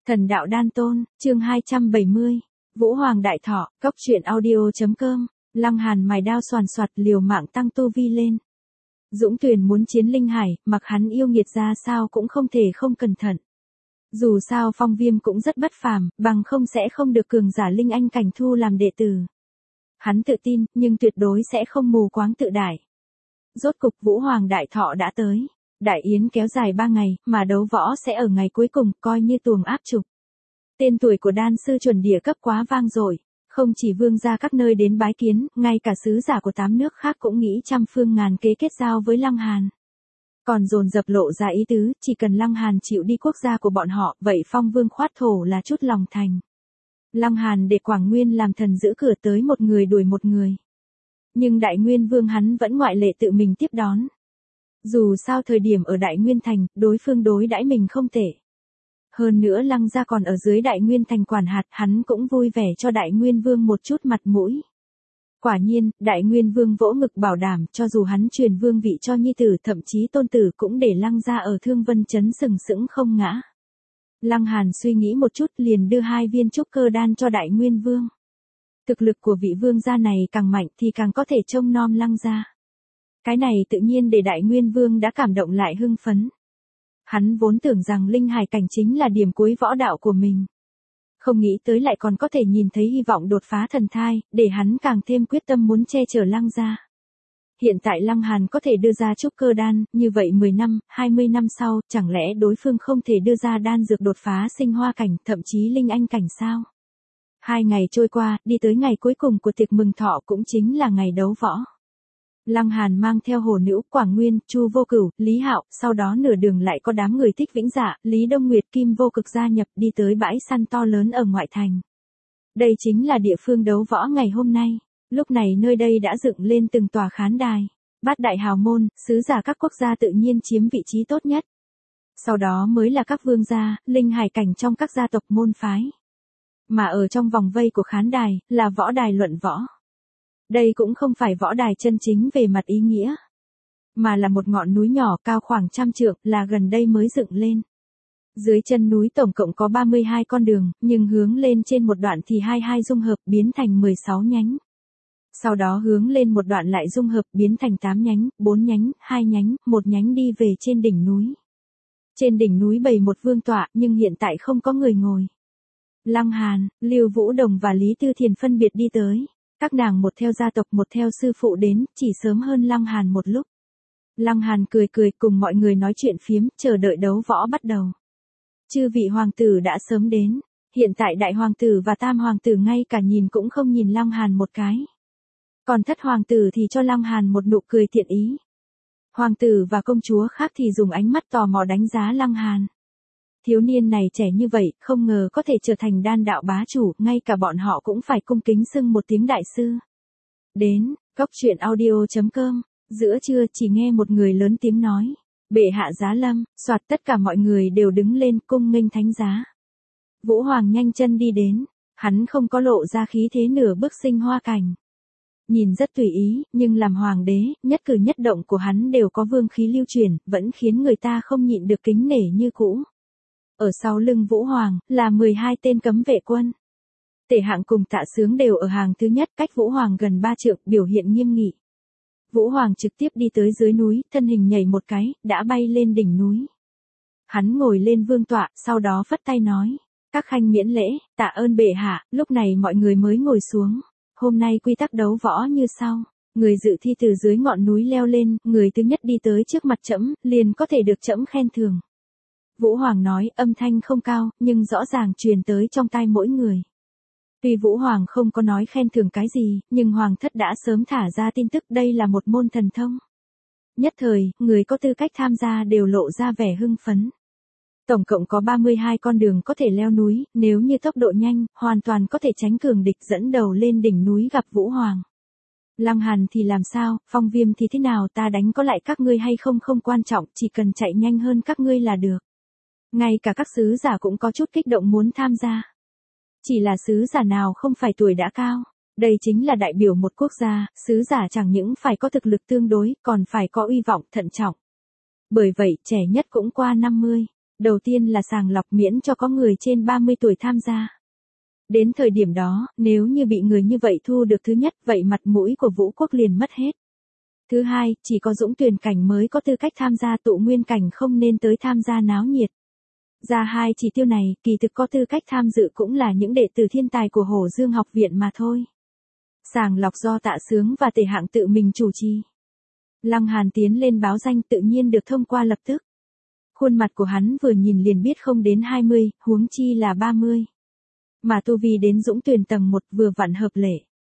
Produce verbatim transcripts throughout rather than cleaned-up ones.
Thần đạo đan tôn, chương hai trăm bảy mươi. Vũ Hoàng đại thọ, cốc truyện audio.com. Lăng Hàn mài đao xoàn xoạt liều mạng tăng tu vi lên. Dũng Tuyền muốn chiến Linh Hải, mặc hắn yêu nghiệt ra sao cũng không thể không cẩn thận. Dù sao Phong Viêm cũng rất bất phàm, bằng không sẽ không được cường giả Linh Anh cảnh thu làm đệ tử. Hắn tự tin, nhưng tuyệt đối sẽ không mù quáng tự đại. Rốt cục Vũ Hoàng đại thọ đã tới. Đại yến kéo dài ba ngày, mà đấu võ sẽ ở ngày cuối cùng, coi như tuồng áp trục. Tên tuổi của đan sư chuẩn địa cấp quá vang dội, không chỉ vương gia các nơi đến bái kiến, ngay cả sứ giả của tám nước khác cũng nghĩ trăm phương ngàn kế kết giao với Lăng Hàn. Còn dồn dập lộ ra ý tứ, chỉ cần Lăng Hàn chịu đi quốc gia của bọn họ, vậy Phong Vương khoát thổ là chút lòng thành. Lăng Hàn để Quảng Nguyên làm thần giữ cửa tới một người đuổi một người. Nhưng Đại Nguyên Vương hắn vẫn ngoại lệ tự mình tiếp đón. Dù sao thời điểm ở Đại Nguyên Thành, đối phương đối đãi mình không tệ. Hơn nữa Lăng gia còn ở dưới Đại Nguyên Thành quản hạt, hắn cũng vui vẻ cho Đại Nguyên Vương một chút mặt mũi. Quả nhiên, Đại Nguyên Vương vỗ ngực bảo đảm cho dù hắn truyền vương vị cho nhi tử thậm chí tôn tử cũng để Lăng gia ở Thương Vân Trấn sừng sững không ngã. Lăng Hàn suy nghĩ một chút liền đưa hai viên trúc cơ đan cho Đại Nguyên Vương. Thực lực của vị vương gia này càng mạnh thì càng có thể trông nom Lăng gia. Cái này tự nhiên để Đại Nguyên Vương đã cảm động lại hưng phấn. Hắn vốn tưởng rằng Linh Hải cảnh chính là điểm cuối võ đạo của mình. Không nghĩ tới lại còn có thể nhìn thấy hy vọng đột phá thần thai, để hắn càng thêm quyết tâm muốn che chở Lăng gia. Hiện tại Lăng Hàn có thể đưa ra trúc cơ đan, như vậy mười năm, hai mươi năm sau, chẳng lẽ đối phương không thể đưa ra đan dược đột phá sinh hoa cảnh, thậm chí linh anh cảnh sao? Hai ngày trôi qua, đi tới ngày cuối cùng của tiệc mừng thọ cũng chính là ngày đấu võ. Lăng Hàn mang theo Hồ Nữ, Quảng Nguyên, Chu Vô Cửu, Lý Hạo, sau đó nửa đường lại có đám người Thích Vĩnh Dạ, Lý Đông Nguyệt, Kim Vô Cực gia nhập đi tới bãi săn to lớn ở ngoại thành. Đây chính là địa phương đấu võ ngày hôm nay. Lúc này nơi đây đã dựng lên từng tòa khán đài. Bát đại hào môn, sứ giả các quốc gia tự nhiên chiếm vị trí tốt nhất. Sau đó mới là các vương gia, linh hải cảnh trong các gia tộc môn phái. Mà ở trong vòng vây của khán đài, là võ đài luận võ. Đây cũng không phải võ đài chân chính về mặt ý nghĩa, mà là một ngọn núi nhỏ cao khoảng trăm trượng là gần đây mới dựng lên. Dưới chân núi tổng cộng có ba mươi hai con đường, nhưng hướng lên trên một đoạn thì hai hai dung hợp biến thành mười sáu nhánh. Sau đó hướng lên một đoạn lại dung hợp biến thành tám nhánh, bốn nhánh, hai nhánh, một nhánh đi về trên đỉnh núi. Trên đỉnh núi bày một vương tọa nhưng hiện tại không có người ngồi. Lăng Hàn, Lưu Vũ Đồng và Lý Tư Thiền phân biệt đi tới. Các nàng một theo gia tộc một theo sư phụ đến, chỉ sớm hơn Lăng Hàn một lúc. Lăng Hàn cười cười cùng mọi người nói chuyện phiếm, chờ đợi đấu võ bắt đầu. Chư vị hoàng tử đã sớm đến, hiện tại đại hoàng tử và tam hoàng tử ngay cả nhìn cũng không nhìn Lăng Hàn một cái. Còn thất hoàng tử thì cho Lăng Hàn một nụ cười thiện ý. Hoàng tử và công chúa khác thì dùng ánh mắt tò mò đánh giá Lăng Hàn. Thiếu niên này trẻ như vậy, không ngờ có thể trở thành đan đạo bá chủ, ngay cả bọn họ cũng phải cung kính xưng một tiếng đại sư. Đến, cốc truyện audio.com, giữa trưa chỉ nghe một người lớn tiếng nói. Bệ hạ giá lâm, soạt tất cả mọi người đều đứng lên cung nghênh thánh giá. Vũ Hoàng nhanh chân đi đến, hắn không có lộ ra khí thế nửa bước sinh hoa cảnh. Nhìn rất tùy ý, nhưng làm hoàng đế, nhất cử nhất động của hắn đều có vương khí lưu truyền, vẫn khiến người ta không nhịn được kính nể như cũ. Ở sau lưng Vũ Hoàng, là mười hai tên cấm vệ quân. Tể Hạng cùng Tạ Sướng đều ở hàng thứ nhất, cách Vũ Hoàng gần ba trượng, biểu hiện nghiêm nghị. Vũ Hoàng trực tiếp đi tới dưới núi, thân hình nhảy một cái, đã bay lên đỉnh núi. Hắn ngồi lên vương tọa, sau đó phất tay nói. Các khanh miễn lễ, tạ ơn bệ hạ, lúc này mọi người mới ngồi xuống. Hôm nay quy tắc đấu võ như sau. Người dự thi từ dưới ngọn núi leo lên, người thứ nhất đi tới trước mặt trẫm, liền có thể được trẫm khen thưởng. Vũ Hoàng nói, âm thanh không cao, nhưng rõ ràng truyền tới trong tai mỗi người. Tuy Vũ Hoàng không có nói khen thưởng cái gì, nhưng Hoàng thất đã sớm thả ra tin tức đây là một môn thần thông. Nhất thời, người có tư cách tham gia đều lộ ra vẻ hưng phấn. Tổng cộng có ba mươi hai con đường có thể leo núi, nếu như tốc độ nhanh, hoàn toàn có thể tránh cường địch dẫn đầu lên đỉnh núi gặp Vũ Hoàng. Lăng Hàn thì làm sao, Phong Viêm thì thế nào, ta đánh có lại các ngươi hay không không quan trọng, chỉ cần chạy nhanh hơn các ngươi là được. Ngay cả các sứ giả cũng có chút kích động muốn tham gia. Chỉ là sứ giả nào không phải tuổi đã cao. Đây chính là đại biểu một quốc gia, sứ giả chẳng những phải có thực lực tương đối, còn phải có uy vọng thận trọng. Bởi vậy, trẻ nhất cũng qua năm mươi. Đầu tiên là sàng lọc miễn cho có người trên ba mươi tuổi tham gia. Đến thời điểm đó, nếu như bị người như vậy thu được thứ nhất, vậy mặt mũi của Vũ Quốc liền mất hết. Thứ hai, chỉ có Dũng Tuyền Cảnh mới có tư cách tham gia, Tụ Nguyên Cảnh không nên tới tham gia náo nhiệt. Ra hai chỉ tiêu này, kỳ thực có tư cách tham dự cũng là những đệ tử thiên tài của Hổ Dương học viện mà thôi. Sàng lọc do Tạ Sướng và Tề Hạng tự mình chủ trì. Lăng Hàn tiến lên báo danh tự nhiên được thông qua lập tức. Khuôn mặt của hắn vừa nhìn liền biết không đến hai mươi, huống chi là ba mươi. Mà tu vi đến Dũng Tuyền tầng một vừa vặn hợp lệ.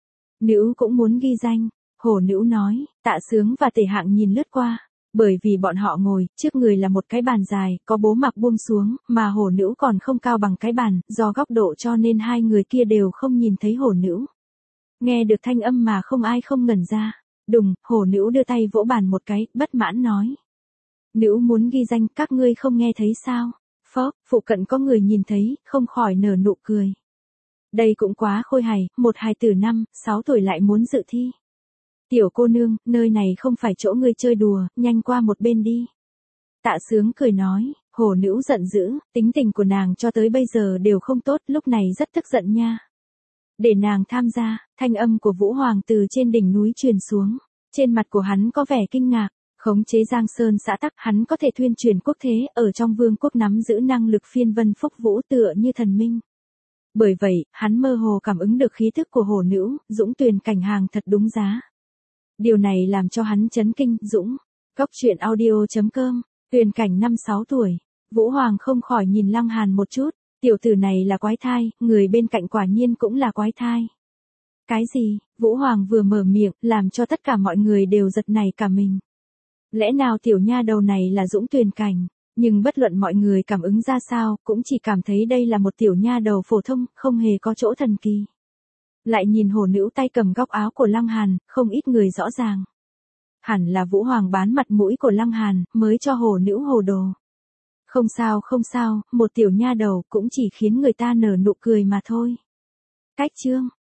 Nữ cũng muốn ghi danh, Hổ Nữ nói, Tạ Sướng và Tề Hạng nhìn lướt qua. Bởi vì bọn họ ngồi, trước người là một cái bàn dài, có bố mặc buông xuống, mà Hổ Nữ còn không cao bằng cái bàn, do góc độ cho nên hai người kia đều không nhìn thấy Hổ Nữ. Nghe được thanh âm mà không ai không ngẩn ra. Đùng, Hổ Nữ đưa tay vỗ bàn một cái, bất mãn nói. Nữ muốn ghi danh, các ngươi không nghe thấy sao? Phó, phụ cận có người nhìn thấy, không khỏi nở nụ cười. Đây cũng quá khôi hài, một hài tử năm, sáu tuổi lại muốn dự thi. Tiểu cô nương, nơi này không phải chỗ ngươi chơi đùa, nhanh qua một bên đi. Tạ Sướng cười nói, Hổ Nữ giận dữ, tính tình của nàng cho tới bây giờ đều không tốt, lúc này rất tức giận nha. Để nàng tham gia, thanh âm của Vũ Hoàng từ trên đỉnh núi truyền xuống. Trên mặt của hắn có vẻ kinh ngạc, khống chế Giang Sơn xã tắc, hắn có thể thuyên truyền quốc thế, ở trong vương quốc nắm giữ năng lực phiên vân phúc vũ tựa như thần minh. Bởi vậy, hắn mơ hồ cảm ứng được khí thức của Hổ Nữ, Dũng Tuyền Cảnh hàng thật đúng giá. Điều này làm cho hắn chấn kinh. Dũng, Cốc truyện audio chấm com, Tuyền Cảnh năm sáu tuổi, Vũ Hoàng không khỏi nhìn Lăng Hàn một chút, tiểu tử này là quái thai, người bên cạnh quả nhiên cũng là quái thai. Cái gì? Vũ Hoàng vừa mở miệng, làm cho tất cả mọi người đều giật nảy cả mình. Lẽ nào tiểu nha đầu này là Dũng Tuyền Cảnh, nhưng bất luận mọi người cảm ứng ra sao, cũng chỉ cảm thấy đây là một tiểu nha đầu phổ thông, không hề có chỗ thần kỳ. Lại nhìn Hổ Nữ tay cầm góc áo của Lăng Hàn, không ít người rõ ràng. Hẳn là Vũ Hoàng bán mặt mũi của Lăng Hàn, mới cho Hổ Nữ hồ đồ. Không sao không sao, một tiểu nha đầu cũng chỉ khiến người ta nở nụ cười mà thôi. Cách chương